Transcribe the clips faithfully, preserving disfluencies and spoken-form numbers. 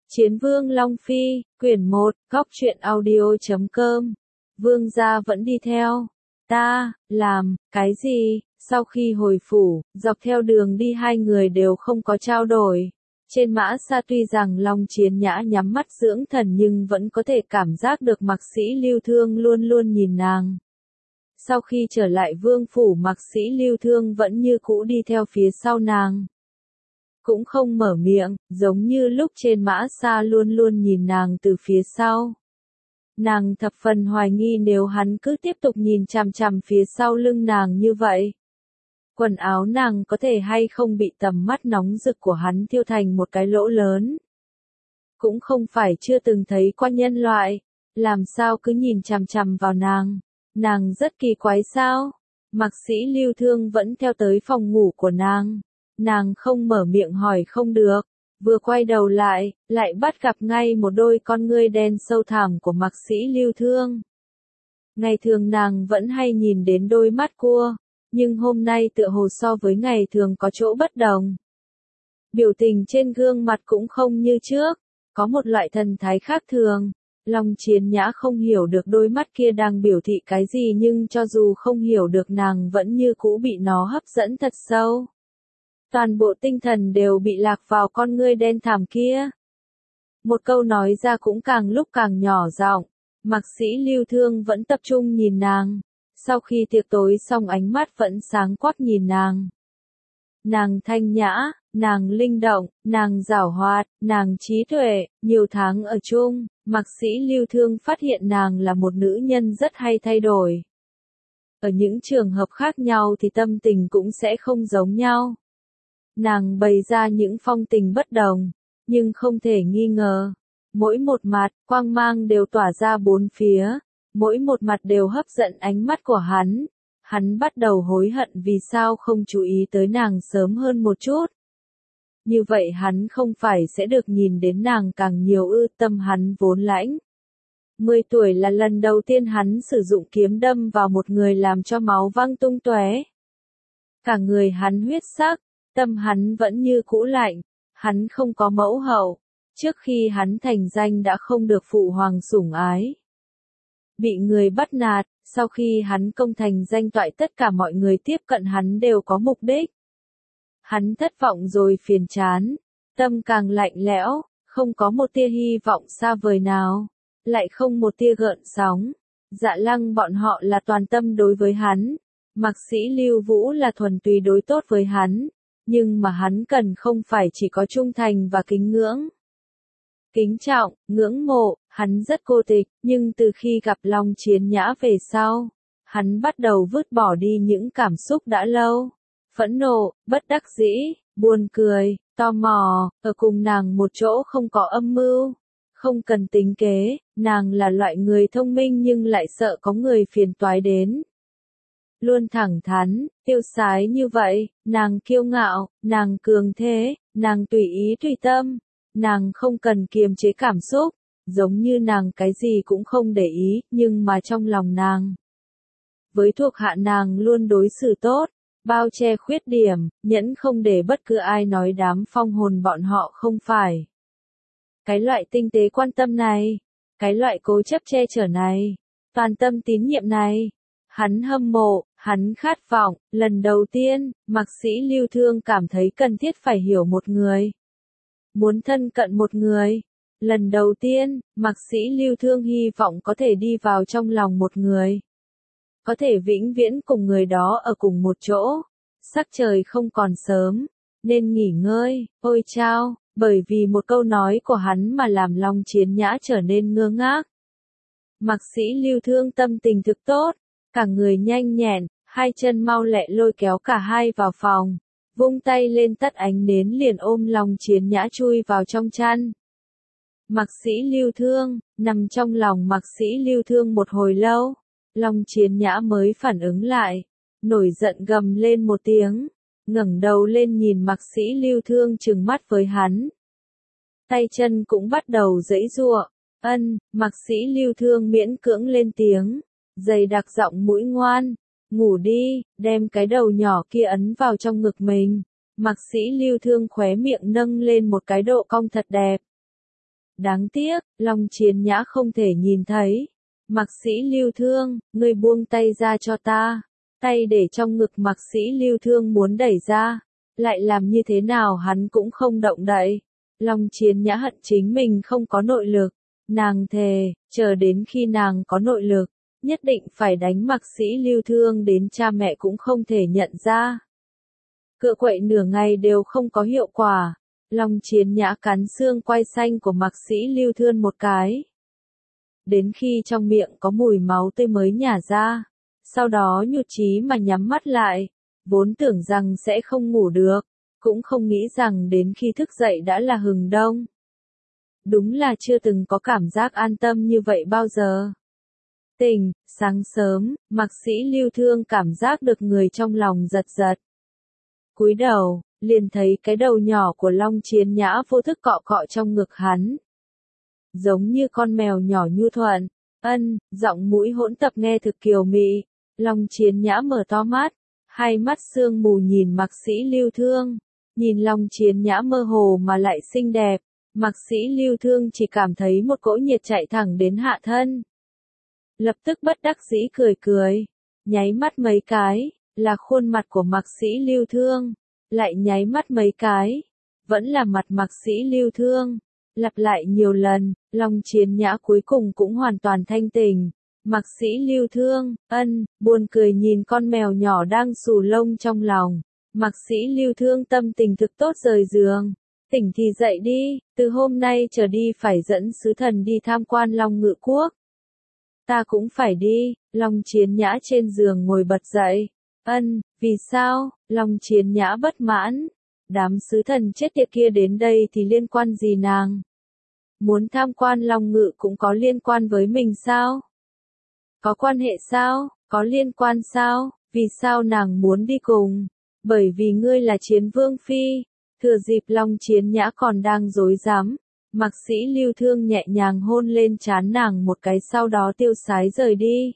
Chiến vương Long Phi, quyển một, góc truyện audio chấm com. Vương gia vẫn đi theo. Ta, làm, cái gì? Sau khi hồi phủ, dọc theo đường đi hai người đều không có trao đổi. Trên mã xa tuy rằng Long Chiến Nhã nhắm mắt dưỡng thần nhưng vẫn có thể cảm giác được Mạc Sĩ Lưu Thương luôn luôn nhìn nàng. Sau khi trở lại vương phủ, Mạc Sĩ Lưu Thương vẫn như cũ đi theo phía sau nàng. Cũng không mở miệng, giống như lúc trên mã xa luôn luôn nhìn nàng từ phía sau. Nàng thập phần hoài nghi nếu hắn cứ tiếp tục nhìn chằm chằm phía sau lưng nàng như vậy. Quần áo nàng có thể hay không bị tầm mắt nóng rực của hắn thiêu thành một cái lỗ lớn. Cũng không phải chưa từng thấy qua nhân loại, làm sao cứ nhìn chằm chằm vào nàng. Nàng rất kỳ quái sao? Mạc Sĩ Lưu Thương vẫn theo tới phòng ngủ của nàng. Nàng không mở miệng hỏi không được, vừa quay đầu lại, lại bắt gặp ngay một đôi con ngươi đen sâu thẳm của Mạc Sĩ Lưu Thương. Ngày thường nàng vẫn hay nhìn đến đôi mắt cua, nhưng hôm nay tựa hồ so với ngày thường có chỗ bất đồng. Biểu tình trên gương mặt cũng không như trước, có một loại thần thái khác thường. Long Chiến Nhã không hiểu được đôi mắt kia đang biểu thị cái gì, nhưng cho dù không hiểu được nàng vẫn như cũ bị nó hấp dẫn thật sâu. Toàn bộ tinh thần đều bị lạc vào con ngươi đen thẳm kia. Một câu nói ra cũng càng lúc càng nhỏ giọng. Mạc Sĩ Lưu Thương vẫn tập trung nhìn nàng. Sau khi tiệc tối xong ánh mắt vẫn sáng quắc nhìn nàng. Nàng thanh nhã, nàng linh động, nàng giảo hoạt, nàng trí tuệ, nhiều tháng ở chung, Mạc Sĩ Lưu Thương phát hiện nàng là một nữ nhân rất hay thay đổi. Ở những trường hợp khác nhau thì tâm tình cũng sẽ không giống nhau. Nàng bày ra những phong tình bất đồng, nhưng không thể nghi ngờ. Mỗi một mặt, quang mang đều tỏa ra bốn phía, mỗi một mặt đều hấp dẫn ánh mắt của hắn. Hắn bắt đầu hối hận vì sao không chú ý tới nàng sớm hơn một chút. Như vậy hắn không phải sẽ được nhìn đến nàng càng nhiều ư? Tâm hắn vốn lãnh. Mười tuổi là lần đầu tiên hắn sử dụng kiếm đâm vào một người làm cho máu văng tung tóe. Cả người hắn huyết sắc. Tâm hắn vẫn như cũ lạnh, hắn không có mẫu hậu, trước khi hắn thành danh đã không được phụ hoàng sủng ái. Bị người bắt nạt, sau khi hắn công thành danh toại tất cả mọi người tiếp cận hắn đều có mục đích. Hắn thất vọng rồi phiền chán, tâm càng lạnh lẽo, không có một tia hy vọng xa vời nào, lại không một tia gợn sóng. Dạ Lăng bọn họ là toàn tâm đối với hắn, Mạc Sĩ Lưu Vũ là thuần túy đối tốt với hắn. Nhưng mà hắn cần không phải chỉ có trung thành và kính ngưỡng. Kính trọng, ngưỡng mộ, hắn rất cô tịch, nhưng từ khi gặp Long Chiến Nhã về sau, hắn bắt đầu vứt bỏ đi những cảm xúc đã lâu. Phẫn nộ, bất đắc dĩ, buồn cười, tò mò, ở cùng nàng một chỗ không có âm mưu, không cần tính kế, nàng là loại người thông minh nhưng lại sợ có người phiền toái đến. Luôn thẳng thắn, tiêu sái như vậy, nàng kiêu ngạo, nàng cường thế, nàng tùy ý tùy tâm, nàng không cần kiềm chế cảm xúc, giống như nàng cái gì cũng không để ý, nhưng mà trong lòng nàng. Với thuộc hạ nàng luôn đối xử tốt, bao che khuyết điểm, nhẫn không để bất cứ ai nói đám phong hồn bọn họ không phải. Cái loại tinh tế quan tâm này, cái loại cố chấp che chở này, toàn tâm tín nhiệm này. Hắn hâm mộ, hắn khát vọng, lần đầu tiên, Mạc Sĩ Lưu Thương cảm thấy cần thiết phải hiểu một người. Muốn thân cận một người. Lần đầu tiên, Mạc Sĩ Lưu Thương hy vọng có thể đi vào trong lòng một người. Có thể vĩnh viễn cùng người đó ở cùng một chỗ. Sắc trời không còn sớm, nên nghỉ ngơi, ôi chao, bởi vì một câu nói của hắn mà làm Long Chiến Nhã trở nên ngơ ngác. Mạc Sĩ Lưu Thương tâm tình thực tốt. Cả người nhanh nhẹn, hai chân mau lẹ lôi kéo cả hai vào phòng, vung tay lên tắt ánh nến liền ôm Long Chiến Nhã chui vào trong chăn. Mạc Sĩ Lưu Thương, nằm trong lòng Mạc Sĩ Lưu Thương một hồi lâu, Long Chiến Nhã mới phản ứng lại, nổi giận gầm lên một tiếng, ngẩng đầu lên nhìn Mạc Sĩ Lưu Thương trừng mắt với hắn. Tay chân cũng bắt đầu giãy giụa, ân, Mạc Sĩ Lưu Thương miễn cưỡng lên tiếng. Dày đặc giọng mũi ngoan, ngủ đi, đem cái đầu nhỏ kia ấn vào trong ngực mình. Mạc Sĩ Lưu Thương khóe miệng nâng lên một cái độ cong thật đẹp. Đáng tiếc, Long Chiến Nhã không thể nhìn thấy. Mạc Sĩ Lưu Thương, ngươi buông tay ra cho ta. Tay để trong ngực Mạc Sĩ Lưu Thương muốn đẩy ra. Lại làm như thế nào hắn cũng không động đậy. Long Chiến Nhã hận chính mình không có nội lực. Nàng thề, chờ đến khi nàng có nội lực, nhất định phải đánh Mạc Sĩ Lưu Thương đến cha mẹ cũng không thể nhận ra. Cựa quậy nửa ngày đều không có hiệu quả. Long Chiến Nhã cắn xương quai xanh của Mạc Sĩ Lưu Thương một cái. Đến khi trong miệng có mùi máu tươi mới nhả ra. Sau đó nhụt chí mà nhắm mắt lại. Vốn tưởng rằng sẽ không ngủ được. Cũng không nghĩ rằng đến khi thức dậy đã là hừng đông. Đúng là chưa từng có cảm giác an tâm như vậy bao giờ. Tỉnh, sáng sớm, Mạc Sĩ Lưu Thương cảm giác được người trong lòng giật giật. Cúi đầu, liền thấy cái đầu nhỏ của Long Chiến Nhã vô thức cọ cọ trong ngực hắn. Giống như con mèo nhỏ nhu thuận, ân, giọng mũi hỗn tập nghe thực kiều mị. Long Chiến Nhã mở to mắt, hai mắt sương mù nhìn Mạc Sĩ Lưu Thương. Nhìn Long Chiến Nhã mơ hồ mà lại xinh đẹp, Mạc Sĩ Lưu Thương chỉ cảm thấy một cỗ nhiệt chạy thẳng đến hạ thân. Lập tức bất đắc dĩ cười cười, nháy mắt mấy cái, là khuôn mặt của Mạc Sĩ Lưu Thương, lại nháy mắt mấy cái, vẫn là mặt Mạc Sĩ Lưu Thương, lặp lại nhiều lần, Long Chiến Nhã cuối cùng cũng hoàn toàn thanh tỉnh. Mạc Sĩ Lưu Thương, ân, buồn cười nhìn con mèo nhỏ đang xù lông trong lòng. Mạc Sĩ Lưu Thương tâm tình thực tốt rời giường. Tỉnh thì dậy đi, từ hôm nay trở đi phải dẫn sứ thần đi tham quan Long Ngự Quốc. Ta cũng phải đi, Long Chiến Nhã trên giường ngồi bật dậy. Ân, vì sao? Long Chiến Nhã bất mãn. Đám sứ thần chết tiệt kia đến đây thì liên quan gì nàng? Muốn tham quan Long Ngự cũng có liên quan với mình sao? Có quan hệ sao? Có liên quan sao? Vì sao nàng muốn đi cùng? Bởi vì ngươi là Chiến Vương Phi. Thừa dịp Long Chiến Nhã còn đang rối rắm, Mạc Sĩ Lưu Thương nhẹ nhàng hôn lên trán nàng một cái sau đó tiêu sái rời đi.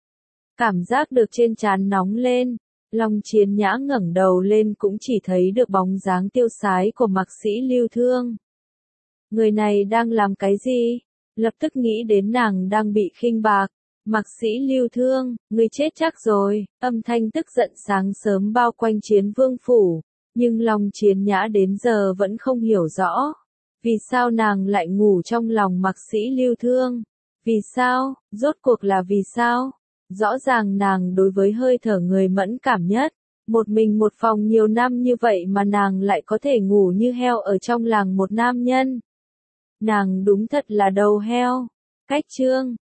Cảm giác được trên trán nóng lên, Long Chiến Nhã ngẩng đầu lên cũng chỉ thấy được bóng dáng tiêu sái của Mạc Sĩ Lưu Thương. Người này đang làm cái gì? Lập tức nghĩ đến nàng đang bị khinh bạc. Mạc Sĩ Lưu Thương, ngươi chết chắc rồi, âm thanh tức giận sáng sớm bao quanh Chiến Vương Phủ. Nhưng Long Chiến Nhã đến giờ vẫn không hiểu rõ. Vì sao nàng lại ngủ trong lòng Mạc Sĩ Lưu Thương? Vì sao? Rốt cuộc là vì sao? Rõ ràng nàng đối với hơi thở người mẫn cảm nhất. Một mình một phòng nhiều năm như vậy mà nàng lại có thể ngủ như heo ở trong làng một nam nhân. Nàng đúng thật là đầu heo. Cách chương